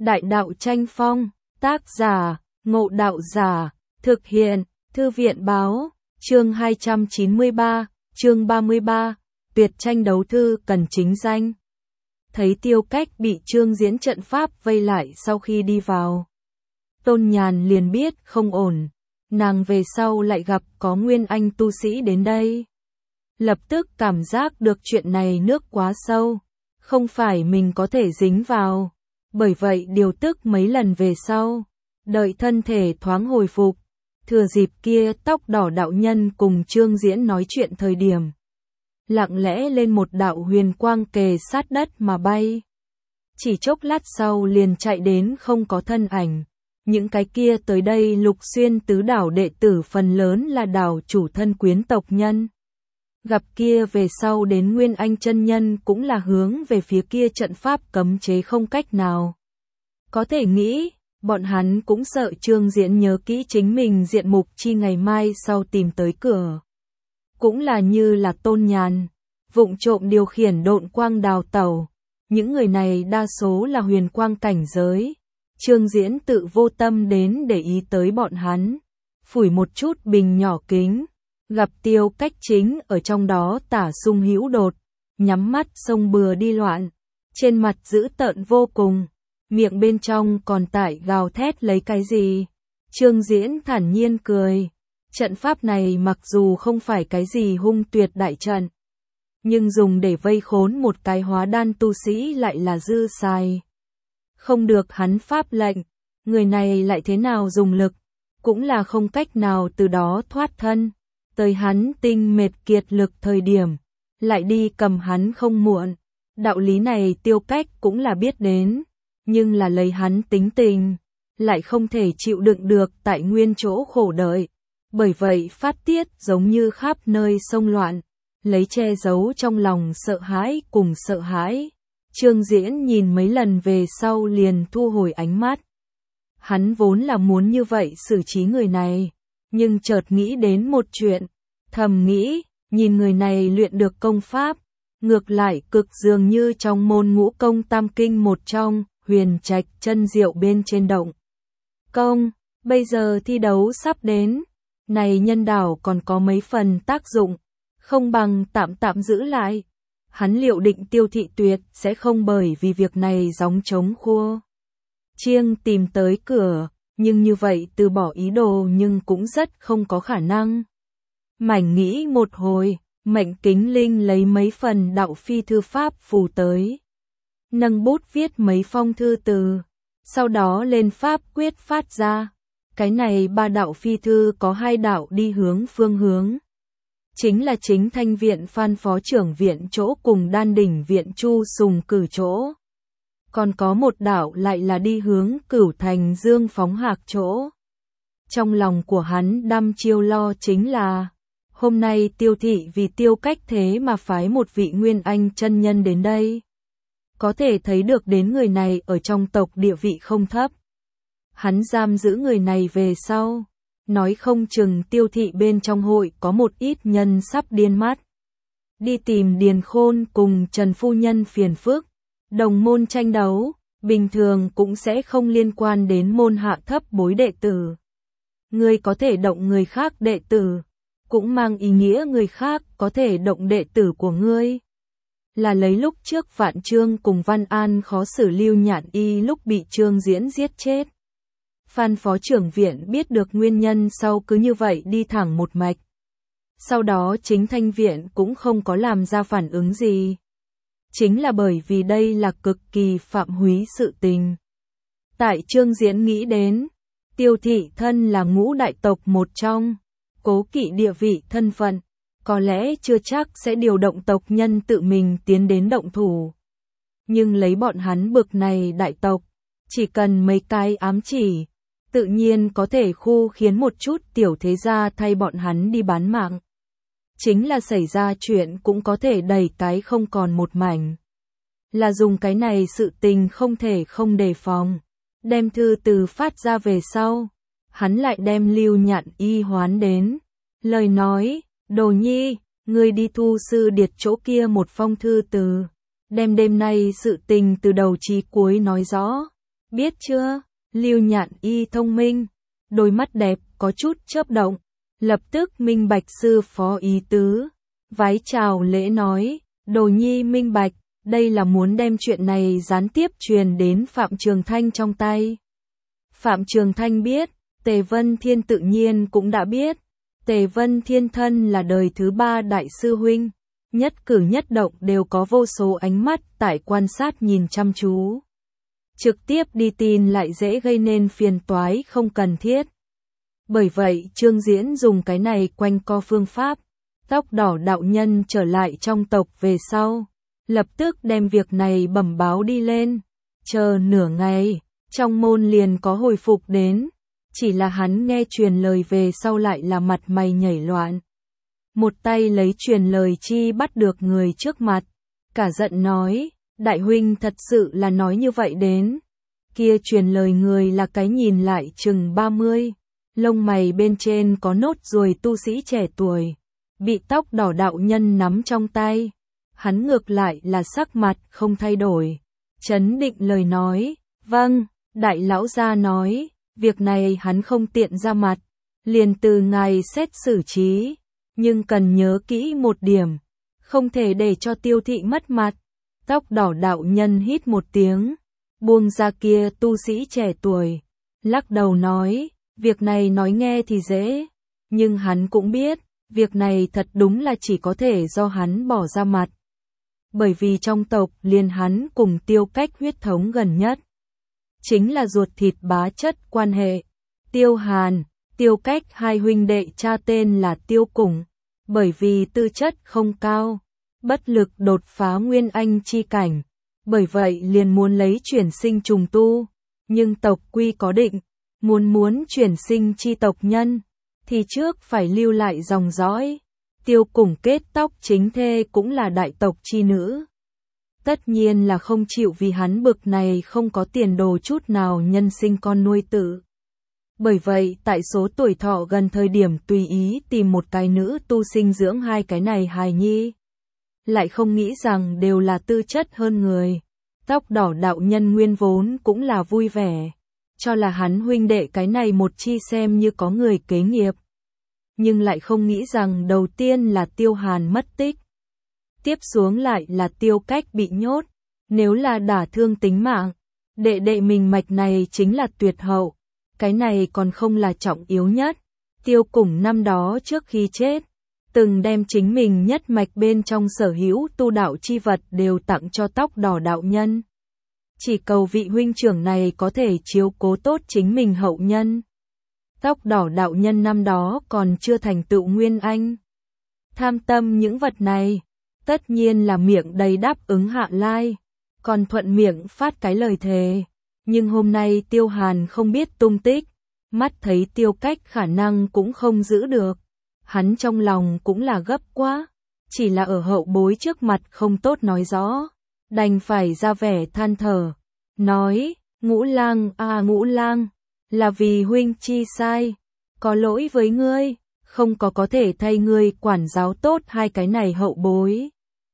Đại đạo tranh phong, tác giả, Ngộ Đạo Giả, thực hiện, Thư viện báo, chương 293, chương 33, tuyệt tranh đấu thư cần chính danh. Thấy Tiêu Cách bị Trương Diễn trận pháp vây lại sau khi đi vào, Tôn Nhàn liền biết không ổn, nàng về sau lại gặp có nguyên anh tu sĩ đến đây. Lập tức cảm giác được chuyện này nước quá sâu, không phải mình có thể dính vào, bởi vậy điều tức mấy lần về sau, đợi thân thể thoáng hồi phục, thừa dịp kia tóc đỏ đạo nhân cùng Trương Diễn nói chuyện thời điểm. Lặng lẽ lên một đạo huyền quang kề sát đất mà bay. Chỉ chốc lát sau liền chạy đến không có thân ảnh. Những cái kia tới đây Lục Xuyên tứ đảo đệ tử phần lớn là đảo chủ thân quyến tộc nhân. Gặp kia về sau đến Nguyên Anh chân nhân cũng là hướng về phía kia trận pháp cấm chế không cách nào. Có thể nghĩ, bọn hắn cũng sợ Trương Diễn nhớ kỹ chính mình diện mục chi ngày mai sau tìm tới cửa. Cũng là như là Tôn Nhàn, vụng trộm điều khiển độn quang đào tẩu. Những người này đa số là huyền quang cảnh giới. Trương Diễn tự vô tâm đến để ý tới bọn hắn. Phủi một chút bình nhỏ kính. Gặp Tiêu Cách chính ở trong đó tả sung hữu đột. Nhắm mắt xông bừa đi loạn. Trên mặt dữ tợn vô cùng. Miệng bên trong còn tại gào thét lấy cái gì. Trương Diễn thản nhiên cười. Trận pháp này mặc dù không phải cái gì hung tuyệt đại trận, nhưng dùng để vây khốn một cái hóa đan tu sĩ lại là dư xài. Không được hắn pháp lệnh, người này lại thế nào dùng lực, cũng là không cách nào từ đó thoát thân. Tới hắn tinh mệt kiệt lực thời điểm, lại đi cầm hắn không muộn. Đạo lý này Tiêu Cách cũng là biết đến, nhưng là lấy hắn tính tình, lại không thể chịu đựng được tại nguyên chỗ khổ đợi. Bởi vậy phát tiết giống như khắp nơi xông loạn, lấy che giấu trong lòng sợ hãi cùng sợ hãi. Trương Diễn nhìn mấy lần về sau liền thu hồi ánh mắt. Hắn vốn là muốn như vậy xử trí người này, nhưng chợt nghĩ đến một chuyện, thầm nghĩ, nhìn người này luyện được công pháp, ngược lại cực dường như trong môn ngũ công tam kinh một trong, huyền trạch chân diệu bên trên động. Công, bây giờ thi đấu sắp đến. Này nhân đảo còn có mấy phần tác dụng, không bằng tạm giữ lại. Hắn liệu định Tiêu Thị Tuyệt sẽ không bởi vì việc này gióng trống khua chiêng tìm tới cửa, nhưng như vậy từ bỏ ý đồ nhưng cũng rất không có khả năng. Mảnh nghĩ một hồi, Mệnh Kính Linh lấy mấy phần đạo phi thư pháp phù tới. Nâng bút viết mấy phong thư từ, sau đó lên pháp quyết phát ra. Cái này ba đạo phi thư có hai đạo đi hướng phương hướng. Chính là Chính Thanh viện Phan phó trưởng viện chỗ cùng Đan đỉnh viện Chu Sùng Cử chỗ. Còn có một đạo lại là đi hướng Cửu Thành Dương Phóng Hạc chỗ. Trong lòng của hắn đăm chiêu lo chính là, hôm nay Tiêu Thị vì Tiêu Cách thế mà phái một vị Nguyên Anh chân nhân đến đây. Có thể thấy được đến người này ở trong tộc địa vị không thấp. Hắn giam giữ người này về sau, nói không chừng Tiêu Thị bên trong hội có một ít nhân sắp điên mắt. Đi tìm Điền Khôn cùng Trần Phu Nhân phiền phức, đồng môn tranh đấu, bình thường cũng sẽ không liên quan đến môn hạ thấp bối đệ tử. Ngươi có thể động người khác đệ tử, cũng mang ý nghĩa người khác có thể động đệ tử của ngươi. Là lấy lúc trước Vạn Trương cùng Văn An khó xử Lưu Nhạn Y lúc bị Trương Diễn giết chết. Phan phó trưởng viện biết được nguyên nhân sau cứ như vậy đi thẳng một mạch. Sau đó Chính Thanh viện cũng không có làm ra phản ứng gì. Chính là bởi vì đây là cực kỳ phạm húy sự tình. Tại Trương Diễn nghĩ đến, Tiêu Thị thân là ngũ đại tộc một trong, cố kỵ địa vị thân phận, có lẽ chưa chắc sẽ điều động tộc nhân tự mình tiến đến động thủ. Nhưng lấy bọn hắn bực này đại tộc, chỉ cần mấy cái ám chỉ, tự nhiên có thể khu khiến một chút tiểu thế gia thay bọn hắn đi bán mạng. Chính là xảy ra chuyện cũng có thể đẩy cái không còn một mảnh. Là dùng cái này sự tình không thể không đề phòng. Đem thư từ phát ra về sau, hắn lại đem Lưu Nhạn Y hoán đến. Lời nói, Đồ Nhi, ngươi đi Thu Sư Điệt chỗ kia một phong thư từ. Đem đêm nay sự tình từ đầu chí cuối nói rõ. Biết chưa? Lưu Nhạn Y thông minh, đôi mắt đẹp có chút chớp động, lập tức minh bạch sư phó ý tứ, vái chào lễ nói, đồ nhi minh bạch, đây là muốn đem chuyện này gián tiếp truyền đến Phạm Trường Thanh trong tay. Phạm Trường Thanh biết, Tề Vân Thiên tự nhiên cũng đã biết, Tề Vân Thiên thân là đời thứ 3 đại sư huynh, nhất cử nhất động đều có vô số ánh mắt tại quan sát nhìn chăm chú. Trực tiếp đi tin lại dễ gây nên phiền toái không cần thiết. Bởi vậy Trương Diễn dùng cái này quanh co phương pháp, tóc đỏ đạo nhân trở lại trong tộc về sau, lập tức đem việc này bẩm báo đi lên, chờ nửa ngày, trong môn liền có hồi phục đến, chỉ là hắn nghe truyền lời về sau lại là mặt mày nhảy loạn. Một tay lấy truyền lời chi bắt được người trước mặt, cả giận nói, đại huynh thật sự là nói như vậy đến. Kia truyền lời người là cái nhìn lại chừng 30, lông mày bên trên có nốt ruồi tu sĩ trẻ tuổi, bị tóc đỏ đạo nhân nắm trong tay. Hắn ngược lại là sắc mặt không thay đổi, trấn định lời nói, vâng, đại lão gia nói, việc này hắn không tiện ra mặt, liền từ ngài xét xử trí, nhưng cần nhớ kỹ một điểm, không thể để cho Tiêu thị mất mặt. Tóc đỏ đạo nhân hít một tiếng, buông ra kia tu sĩ trẻ tuổi, lắc đầu nói, việc này nói nghe thì dễ, nhưng hắn cũng biết, việc này thật đúng là chỉ có thể do hắn bỏ ra mặt. Bởi vì trong tộc liền hắn cùng Tiêu Cách huyết thống gần nhất, chính là ruột thịt bá chất quan hệ. Tiêu Hàn, Tiêu Cách hai huynh đệ cha tên là Tiêu Củng, bởi vì tư chất không cao, bất lực đột phá nguyên anh chi cảnh, bởi vậy liền muốn lấy chuyển sinh trùng tu, nhưng tộc quy có định, muốn chuyển sinh chi tộc nhân, thì trước phải lưu lại dòng dõi. Tiêu Củng kết tóc chính thê cũng là đại tộc chi nữ. Tất nhiên là không chịu vì hắn bực này không có tiền đồ chút nào nhân sinh con nuôi tử. Bởi vậy tại số tuổi thọ gần thời điểm tùy ý tìm một cái nữ tu sinh dưỡng hai cái này hài nhi. Lại không nghĩ rằng đều là tư chất hơn người. Tóc đỏ đạo nhân nguyên vốn cũng là vui vẻ, cho là hắn huynh đệ cái này một chi xem như có người kế nghiệp. Nhưng lại không nghĩ rằng đầu tiên là Tiêu Hàn mất tích, tiếp xuống lại là Tiêu Cách bị nhốt, nếu là đả thương tính mạng, đệ đệ mình mạch này chính là tuyệt hậu, cái này còn không là trọng yếu nhất. Tiêu Củng năm đó trước khi chết, từng đem chính mình nhất mạch bên trong sở hữu tu đạo chi vật đều tặng cho tóc đỏ đạo nhân. Chỉ cầu vị huynh trưởng này có thể chiếu cố tốt chính mình hậu nhân. Tóc đỏ đạo nhân năm đó còn chưa thành tựu nguyên anh. Tham tâm những vật này, tất nhiên là miệng đầy đáp ứng hạ lai, còn thuận miệng phát cái lời thề. Nhưng hôm nay Tiêu Hàn không biết tung tích, mắt thấy Tiêu Cách khả năng cũng không giữ được. Hắn trong lòng cũng là gấp quá, chỉ là ở hậu bối trước mặt không tốt nói rõ, đành phải ra vẻ than thở, nói, Ngũ Lang à Ngũ Lang, là vì huynh chi sai, có lỗi với ngươi, không có thể thay ngươi quản giáo tốt hai cái này hậu bối.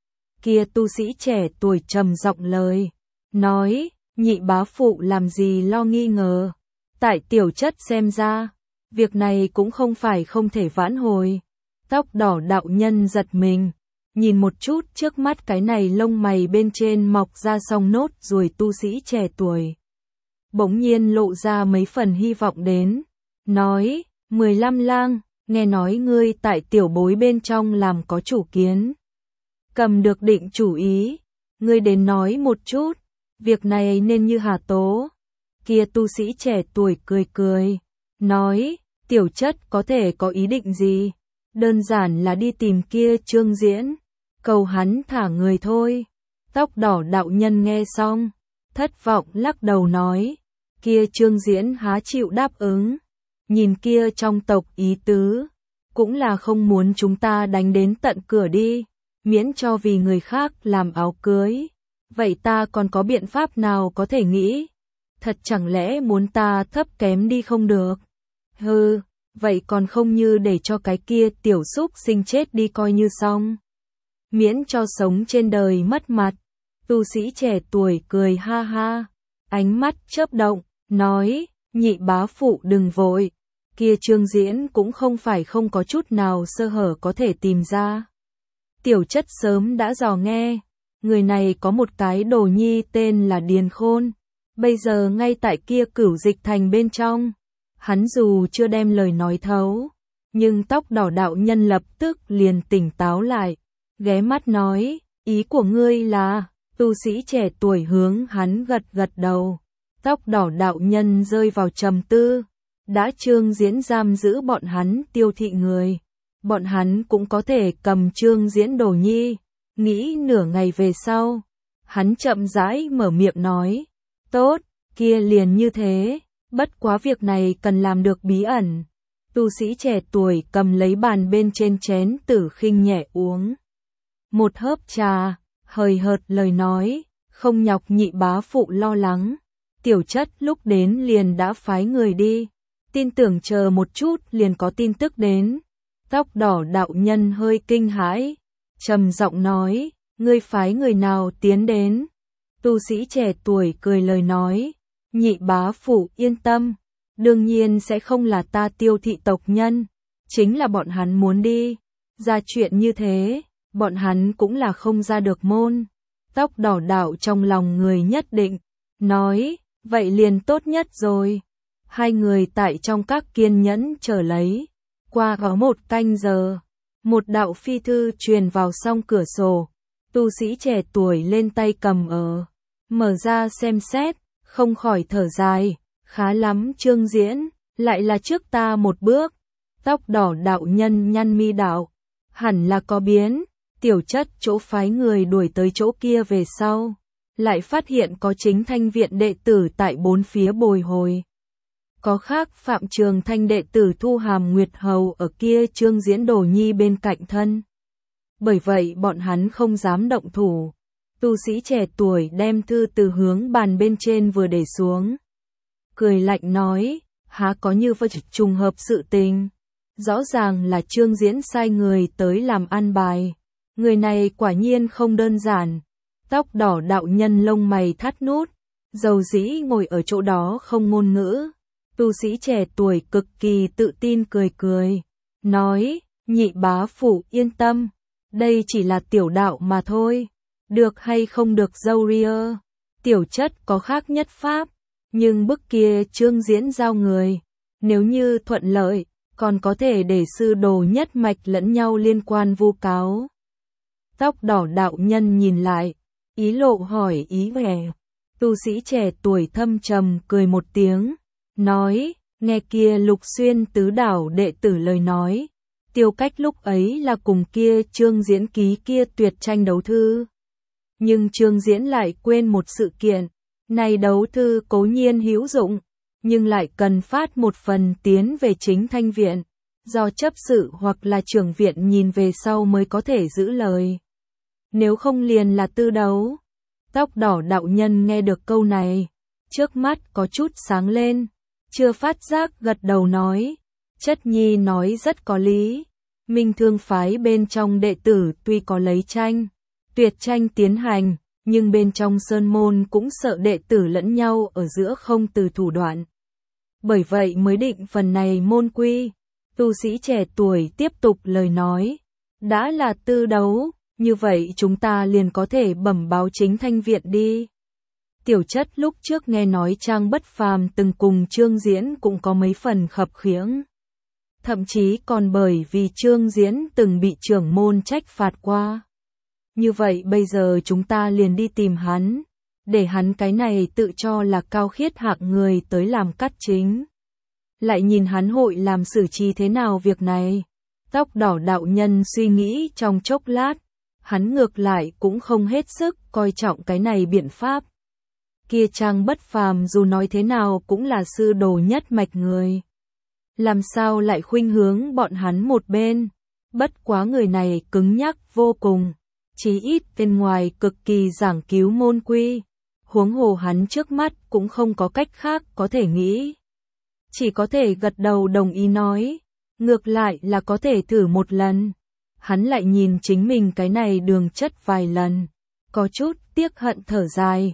Kia tu sĩ trẻ tuổi trầm giọng lời, nói, nhị bá phụ làm gì lo nghi ngờ, tại tiểu chất xem ra, việc này cũng không phải không thể vãn hồi. Tóc đỏ đạo nhân giật mình, nhìn một chút trước mắt cái này lông mày bên trên mọc ra song nốt ruồi tu sĩ trẻ tuổi. Bỗng nhiên lộ ra mấy phần hy vọng đến, nói, 15 lang, nghe nói ngươi tại tiểu bối bên trong làm có chủ kiến. Cầm được định chủ ý, ngươi đến nói một chút, việc này nên như hà tố. Kia tu sĩ trẻ tuổi cười cười, nói, tiểu chất có thể có ý định gì, đơn giản là đi tìm kia Trương Diễn, cầu hắn thả người thôi. Tóc đỏ đạo nhân nghe xong, thất vọng lắc đầu nói, kia Trương Diễn há chịu đáp ứng, nhìn kia trong tộc ý tứ, cũng là không muốn chúng ta đánh đến tận cửa đi, miễn cho vì người khác làm áo cưới. Vậy ta còn có biện pháp nào có thể nghĩ? Thật chẳng lẽ muốn ta thấp kém đi không được? Hừ, vậy còn không như để cho cái kia tiểu xúc sinh chết đi coi như xong. Miễn cho sống trên đời mất mặt. Tu sĩ trẻ tuổi cười ha ha, ánh mắt chớp động, nói, nhị bá phụ đừng vội, kia Trương Diễn cũng không phải không có chút nào sơ hở có thể tìm ra. Tiểu Chất sớm đã dò nghe, người này có một cái đồ nhi tên là Điền Khôn, bây giờ ngay tại kia Cửu Dịch Thành bên trong. Hắn dù chưa đem lời nói thấu, nhưng tóc đỏ đạo nhân lập tức liền tỉnh táo lại, ghé mắt nói, ý của ngươi là, tu sĩ trẻ tuổi hướng hắn gật gật đầu. Tóc đỏ đạo nhân rơi vào trầm tư, đã Trương Diễn giam giữ bọn hắn tiêu thị người, bọn hắn cũng có thể cầm Trương Diễn đồ nhi. Nghĩ nửa ngày về sau, hắn chậm rãi mở miệng nói, tốt, kia liền như thế, bất quá việc này cần làm được bí ẩn. Tu sĩ trẻ tuổi cầm lấy bàn bên trên chén tử khinh nhẹ uống một hớp trà, hời hợt lời nói, không nhọc nhị bá phụ lo lắng. Tiểu Chất lúc đến liền đã phái người đi, tin tưởng chờ một chút liền có tin tức đến. Tóc đỏ đạo nhân hơi kinh hãi, trầm giọng nói, ngươi phái người nào tiến đến? Tu sĩ trẻ tuổi cười lời nói, nhị bá phụ yên tâm, đương nhiên sẽ không là ta Tiêu thị tộc nhân, chính là bọn hắn muốn đi, ra chuyện như thế, bọn hắn cũng là không ra được môn. Tóc đỏ đạo trong lòng người nhất định, nói, vậy liền tốt nhất rồi. Hai người tại trong các kiên nhẫn chờ lấy, qua có một canh giờ, một đạo phi thư truyền vào song cửa sổ, tu sĩ trẻ tuổi lên tay cầm ở, mở ra xem xét, không khỏi thở dài, khá lắm Trương Diễn, lại là trước ta một bước. Tóc đỏ đạo nhân nhăn mi đạo, hẳn là có biến. Tiểu Chất chỗ phái người đuổi tới chỗ kia về sau, lại phát hiện có chính thanh viện đệ tử tại bốn phía bồi hồi. Có khác Phạm Trường Thanh đệ tử Thu Hàm Nguyệt Hầu ở kia Trương Diễn đồ nhi bên cạnh thân. Bởi vậy bọn hắn không dám động thủ. Tu sĩ trẻ tuổi đem thư từ hướng bàn bên trên vừa để xuống. Cười lạnh nói, há có như vậy trùng hợp sự tình. Rõ ràng là Trương Diễn sai người tới làm an bài. Người này quả nhiên không đơn giản. Tóc đỏ đạo nhân lông mày thắt nút, dầu dĩ ngồi ở chỗ đó không ngôn ngữ. Tu sĩ trẻ tuổi cực kỳ tự tin cười cười, nói, nhị bá phụ yên tâm, đây chỉ là tiểu đạo mà thôi, được hay không được dâu ria. Tiểu Chất có khác nhất pháp, nhưng bức kia Trương Diễn giao người, nếu như thuận lợi, còn có thể để sư đồ nhất mạch lẫn nhau liên quan vu cáo. Tóc đỏ đạo nhân nhìn lại, ý lộ hỏi ý vẻ. Tu sĩ trẻ tuổi thâm trầm cười một tiếng, nói, nghe kia Lục Xuyên tứ đảo đệ tử lời nói, Tiêu Cách lúc ấy là cùng kia Trương Diễn ký kia tuyệt tranh đấu thư. Nhưng Trương Diễn lại quên một sự kiện, này đấu thư cố nhiên hữu dụng, nhưng lại cần phát một phần tiến về chính thanh viện, do chấp sự hoặc là trưởng viện nhìn về sau mới có thể giữ lời. Nếu không liền là tư đấu. Tóc đỏ đạo nhân nghe được câu này, trước mắt có chút sáng lên, chưa phát giác gật đầu nói, Chất nhi nói rất có lý. Minh Thương phái bên trong đệ tử tuy có lấy tranh, tuyệt tranh tiến hành, nhưng bên trong sơn môn cũng sợ đệ tử lẫn nhau ở giữa không từ thủ đoạn. Bởi vậy mới định phần này môn quy. Tu sĩ trẻ tuổi tiếp tục lời nói, đã là tư đấu, như vậy chúng ta liền có thể bẩm báo chính thanh viện đi. Tiểu Chất lúc trước nghe nói Trang Bất Phàm từng cùng Trương Diễn cũng có mấy phần khập khiễng. Thậm chí còn bởi vì Trương Diễn từng bị trưởng môn trách phạt qua. Như vậy bây giờ chúng ta liền đi tìm hắn, để hắn cái này tự cho là cao khiết hạng người tới làm cát chính. Lại nhìn hắn hội làm xử trí thế nào việc này. Tóc đỏ đạo nhân suy nghĩ trong chốc lát, hắn ngược lại cũng không hết sức coi trọng cái này biện pháp. Kia Trang Bất Phàm dù nói thế nào cũng là sư đồ nhất mạch người. Làm sao lại khuynh hướng bọn hắn một bên, bất quá người này cứng nhắc vô cùng, chí ít bên ngoài cực kỳ giảng cứu môn quy, huống hồ hắn trước mắt cũng không có cách khác có thể nghĩ. Chỉ có thể gật đầu đồng ý nói, ngược lại là có thể thử một lần. Hắn lại nhìn chính mình cái này đường chất vài lần, có chút tiếc hận thở dài,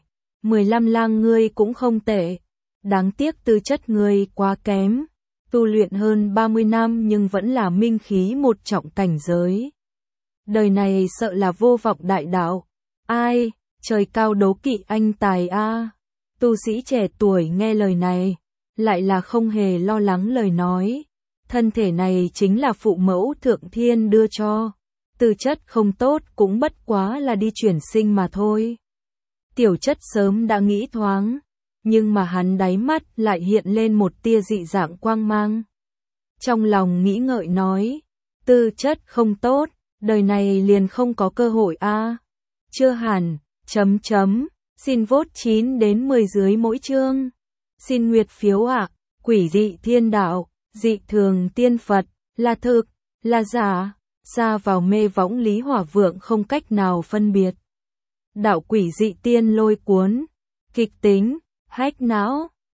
15 lang ngươi cũng không tệ. Đáng tiếc tư chất ngươi quá kém. Tu luyện hơn 30 năm nhưng vẫn là minh khí một trọng cảnh giới. Đời này sợ là vô vọng đại đạo. Ai, trời cao đố kỵ anh tài a. Tu sĩ trẻ tuổi nghe lời này, lại là không hề lo lắng lời nói. Thân thể này chính là phụ mẫu thượng thiên đưa cho. Tư chất không tốt cũng bất quá là đi chuyển sinh mà thôi. Tiểu chất sớm đã nghĩ thoáng, nhưng mà hắn đáy mắt lại hiện lên một tia dị dạng quang mang. Trong lòng nghĩ ngợi nói, tư chất không tốt, đời này liền không có cơ hội a. Chưa hẳn, xin vote 9 đến 10 dưới mỗi chương. Xin nguyệt phiếu ạ, quỷ dị thiên đạo, dị thường tiên Phật, là thực, là giả, xa vào mê võng Lý Hỏa Vượng không cách nào phân biệt. Đạo quỷ dị tiên lôi cuốn, kịch tính, hack não.